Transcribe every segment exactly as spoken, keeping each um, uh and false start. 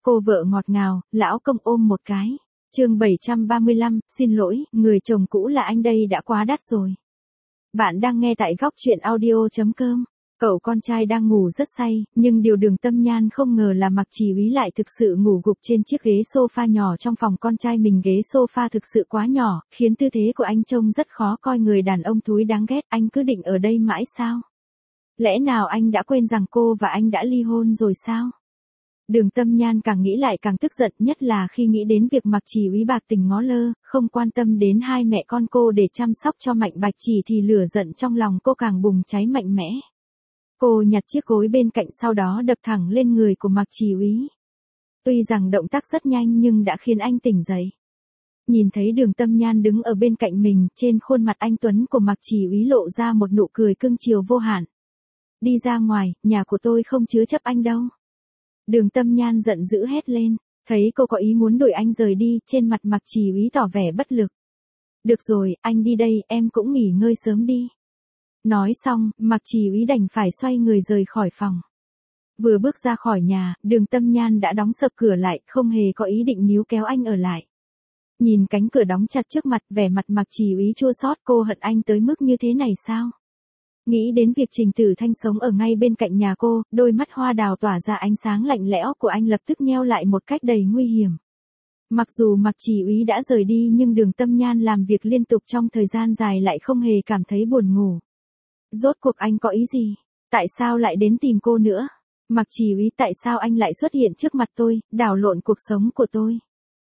Cô vợ ngọt ngào, lão công ôm một cái. Chương bảy trăm ba mươi lăm, xin lỗi, người chồng cũ là anh đây đã quá đắt rồi. Bạn đang nghe tại góc truyện audio chấm com. Cậu con trai đang ngủ rất say, nhưng điều Đường Tâm Nhan không ngờ là Mạc Chỉ Úy lại thực sự ngủ gục trên chiếc ghế sofa nhỏ trong phòng con trai mình. Ghế sofa thực sự quá nhỏ, khiến tư thế của anh trông rất khó coi. Người đàn ông thúi đáng ghét, anh cứ định ở đây mãi sao? Lẽ nào anh đã quên rằng cô và anh đã ly hôn rồi sao? Đường Tâm Nhan càng nghĩ lại càng tức giận, nhất là khi nghĩ đến việc Mạc Chỉ Úy bạc tình ngó lơ, không quan tâm đến hai mẹ con cô để chăm sóc cho Mạnh Bạch Chỉ thì lửa giận trong lòng cô càng bùng cháy mạnh mẽ. Cô nhặt chiếc gối bên cạnh sau đó đập thẳng lên người của Mạc Chỉ Úy. Tuy rằng động tác rất nhanh nhưng đã khiến anh tỉnh dậy. Nhìn thấy Đường Tâm Nhan đứng ở bên cạnh mình, trên khuôn mặt anh tuấn của Mạc Chỉ Úy lộ ra một nụ cười cưng chiều vô hạn. Đi ra ngoài, nhà của tôi không chứa chấp anh đâu. Đường Tâm Nhan giận dữ hét lên, thấy cô có ý muốn đuổi anh rời đi, trên mặt Mạc Chỉ Úy tỏ vẻ bất lực. Được rồi, anh đi đây, em cũng nghỉ ngơi sớm đi. Nói xong, Mạc Chỉ Úy đành phải xoay người rời khỏi phòng. Vừa bước ra khỏi nhà, Đường Tâm Nhan đã đóng sập cửa lại, không hề có ý định níu kéo anh ở lại. Nhìn cánh cửa đóng chặt trước mặt, vẻ mặt Mạc Chỉ Úy chua xót. Cô hận anh tới mức như thế này sao? Nghĩ đến việc Trình Tử Thanh sống ở ngay bên cạnh nhà cô, đôi mắt hoa đào tỏa ra ánh sáng lạnh lẽo của anh lập tức nheo lại một cách đầy nguy hiểm. Mặc dù Mạc Chỉ Úy đã rời đi nhưng Đường Tâm Nhan làm việc liên tục trong thời gian dài lại không hề cảm thấy buồn ngủ. Rốt cuộc anh có ý gì? Tại sao lại đến tìm cô nữa? Mạc Chỉ Úy, tại sao anh lại xuất hiện trước mặt tôi, đảo lộn cuộc sống của tôi?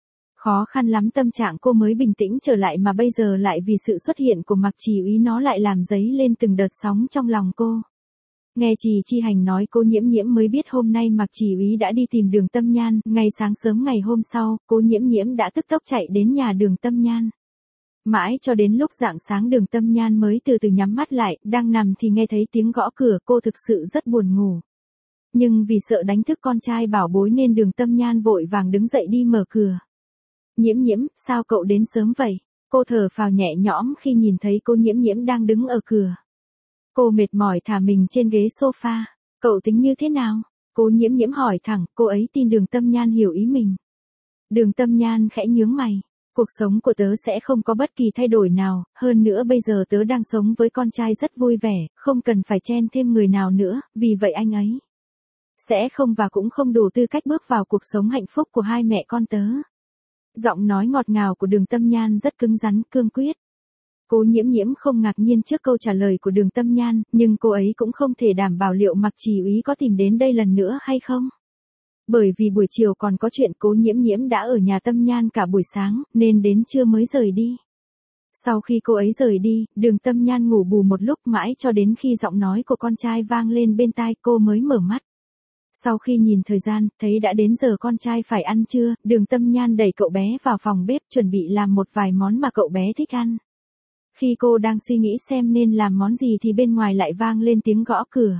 Khó khăn lắm tâm trạng cô mới bình tĩnh trở lại mà bây giờ lại vì sự xuất hiện của Mạc Chỉ Úy nó lại làm dấy lên từng đợt sóng trong lòng cô. Nghe Trì Chi Hành nói cô Nhiễm Nhiễm mới biết hôm nay Mạc Chỉ Úy đã đi tìm Đường Tâm Nhan. Ngày sáng sớm ngày hôm sau, cô Nhiễm Nhiễm đã tức tốc chạy đến nhà Đường Tâm Nhan. Mãi cho đến lúc rạng sáng Đường Tâm Nhan mới từ từ nhắm mắt lại, đang nằm thì nghe thấy tiếng gõ cửa. Cô thực sự rất buồn ngủ. Nhưng vì sợ đánh thức con trai bảo bối nên Đường Tâm Nhan vội vàng đứng dậy đi mở cửa. Nhiễm Nhiễm, sao cậu đến sớm vậy? Cô thở phào nhẹ nhõm khi nhìn thấy cô Nhiễm Nhiễm đang đứng ở cửa. Cô mệt mỏi thả mình trên ghế sofa. Cậu tính như thế nào? Cô Nhiễm Nhiễm hỏi thẳng, cô ấy tin Đường Tâm Nhan hiểu ý mình. Đường Tâm Nhan khẽ nhướng mày. Cuộc sống của tớ sẽ không có bất kỳ thay đổi nào, hơn nữa bây giờ tớ đang sống với con trai rất vui vẻ, không cần phải chen thêm người nào nữa, vì vậy anh ấy sẽ không và cũng không đủ tư cách bước vào cuộc sống hạnh phúc của hai mẹ con tớ. Giọng nói ngọt ngào của Đường Tâm Nhan rất cứng rắn, cương quyết. Cô Nhiễm Nhiễm không ngạc nhiên trước câu trả lời của Đường Tâm Nhan, nhưng cô ấy cũng không thể đảm bảo liệu Mạc Chỉ Úy có tìm đến đây lần nữa hay không. Bởi vì buổi chiều còn có chuyện, cô Nhiễm Nhiễm đã ở nhà Tâm Nhan cả buổi sáng, nên đến trưa mới rời đi. Sau khi cô ấy rời đi, Đường Tâm Nhan ngủ bù một lúc mãi cho đến khi giọng nói của con trai vang lên bên tai cô mới mở mắt. Sau khi nhìn thời gian, thấy đã đến giờ con trai phải ăn trưa, Đường Tâm Nhan đẩy cậu bé vào phòng bếp chuẩn bị làm một vài món mà cậu bé thích ăn. Khi cô đang suy nghĩ xem nên làm món gì thì bên ngoài lại vang lên tiếng gõ cửa.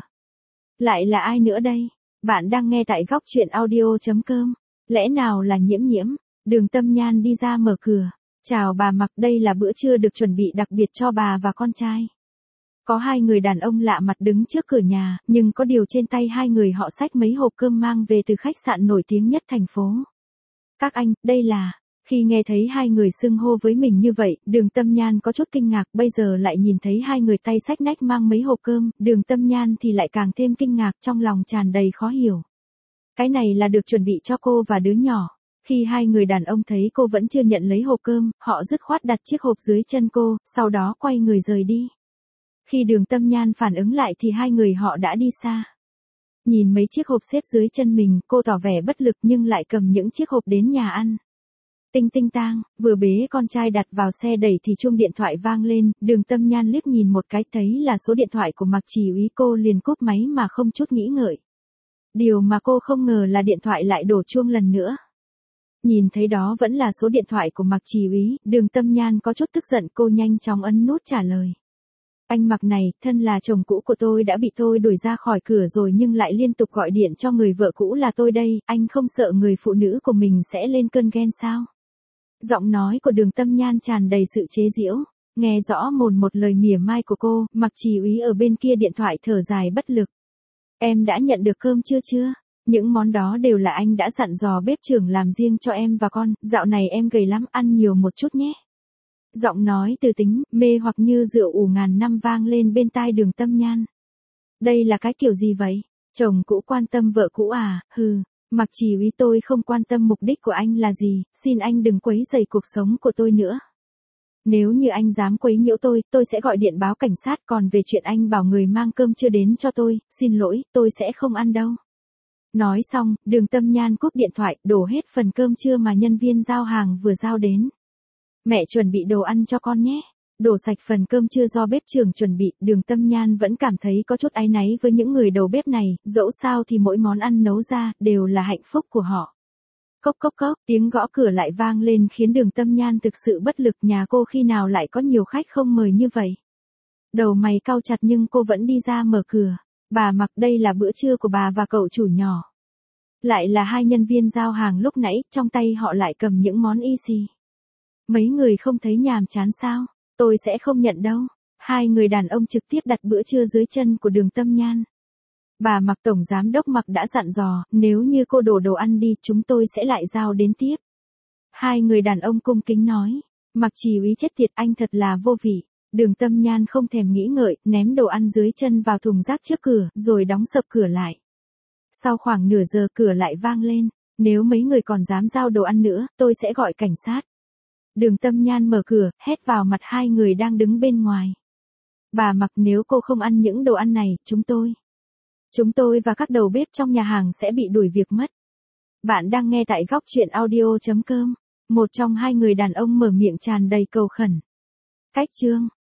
Lại là ai nữa đây? Bạn đang nghe tại góc truyện audio chấm com. Lẽ nào là Nhiễm Nhiễm? Đường Tâm Nhan đi ra mở cửa. Chào bà Mạc, đây là bữa trưa được chuẩn bị đặc biệt cho bà và con trai. Có hai người đàn ông lạ mặt đứng trước cửa nhà, nhưng có điều trên tay hai người họ xách mấy hộp cơm mang về từ khách sạn nổi tiếng nhất thành phố. Các anh, đây là... Khi nghe thấy hai người xưng hô với mình như vậy, Đường Tâm Nhan có chút kinh ngạc, bây giờ lại nhìn thấy hai người tay xách nách mang mấy hộp cơm, Đường Tâm Nhan thì lại càng thêm kinh ngạc, trong lòng tràn đầy khó hiểu. Cái này là được chuẩn bị cho cô và đứa nhỏ. Khi hai người đàn ông thấy cô vẫn chưa nhận lấy hộp cơm, họ dứt khoát đặt chiếc hộp dưới chân cô, sau đó quay người rời đi. Khi Đường Tâm Nhan phản ứng lại thì hai người họ đã đi xa. Nhìn mấy chiếc hộp xếp dưới chân mình, cô tỏ vẻ bất lực nhưng lại cầm những chiếc hộp đến nhà ăn. Tinh tinh tang, vừa bế con trai đặt vào xe đẩy thì chuông điện thoại vang lên, Đường Tâm Nhan liếc nhìn một cái thấy là số điện thoại của Mạc Chỉ Úy, cô liền cúp máy mà không chút nghĩ ngợi. Điều mà cô không ngờ là điện thoại lại đổ chuông lần nữa. Nhìn thấy đó vẫn là số điện thoại của Mạc Chỉ Úy, Đường Tâm Nhan có chút tức giận, cô nhanh chóng ấn nút trả lời. Anh Mạc này, thân là chồng cũ của tôi đã bị tôi đuổi ra khỏi cửa rồi nhưng lại liên tục gọi điện cho người vợ cũ là tôi đây, anh không sợ người phụ nữ của mình sẽ lên cơn ghen sao? Giọng nói của Đường Tâm Nhan tràn đầy sự chế giễu, nghe rõ mồn một lời mỉa mai của cô. Mạc Chỉ Úy ở bên kia điện thoại thở dài bất lực. Em đã nhận được cơm chưa chưa? Những món đó đều là anh đã dặn dò bếp trưởng làm riêng cho em và con, dạo này em gầy lắm, ăn nhiều một chút nhé. Giọng nói từ tính, mê hoặc như rượu ủ ngàn năm vang lên bên tai Đường Tâm Nhan. Đây là cái kiểu gì vậy? Chồng cũ quan tâm vợ cũ à? Hừ, Mặc Chỉ Huy, tôi không quan tâm mục đích của anh là gì, xin anh đừng quấy rầy cuộc sống của tôi nữa. Nếu như anh dám quấy nhiễu tôi, tôi sẽ gọi điện báo cảnh sát, còn về chuyện anh bảo người mang cơm chưa đến cho tôi, xin lỗi, tôi sẽ không ăn đâu. Nói xong, Đường Tâm Nhan cúp điện thoại, đổ hết phần cơm trưa mà nhân viên giao hàng vừa giao đến. Mẹ chuẩn bị đồ ăn cho con nhé. Đổ sạch phần cơm trưa do bếp trưởng chuẩn bị, Đường Tâm Nhan vẫn cảm thấy có chút áy náy với những người đầu bếp này, dẫu sao thì mỗi món ăn nấu ra, đều là hạnh phúc của họ. Cốc cốc cốc, tiếng gõ cửa lại vang lên khiến Đường Tâm Nhan thực sự bất lực, nhà cô khi nào lại có nhiều khách không mời như vậy. Đầu mày cau chặt nhưng cô vẫn đi ra mở cửa. Bà Mặc, đây là bữa trưa của bà và cậu chủ nhỏ. Lại là hai nhân viên giao hàng lúc nãy, trong tay họ lại cầm những món y xì. Mấy người không thấy nhàm chán sao? Tôi sẽ không nhận đâu. Hai người đàn ông trực tiếp đặt bữa trưa dưới chân của Đường Tâm Nhan. Bà Mặc, tổng giám đốc Mặc đã dặn dò, nếu như cô đổ đồ ăn đi, chúng tôi sẽ lại giao đến tiếp. Hai người đàn ông cung kính nói. Mặc Chỉ Huy chết tiệt, anh thật là vô vị. Đường Tâm Nhan không thèm nghĩ ngợi, ném đồ ăn dưới chân vào thùng rác trước cửa, rồi đóng sập cửa lại. Sau khoảng nửa giờ cửa lại vang lên. Nếu mấy người còn dám giao đồ ăn nữa, tôi sẽ gọi cảnh sát. Đường Tâm Nhan mở cửa, hét vào mặt hai người đang đứng bên ngoài. Bà Mặc, nếu cô không ăn những đồ ăn này, chúng tôi. Chúng tôi và các đầu bếp trong nhà hàng sẽ bị đuổi việc mất. Bạn đang nghe tại góc truyện audio chấm com. Một trong hai người đàn ông mở miệng tràn đầy cầu khẩn. Cách chương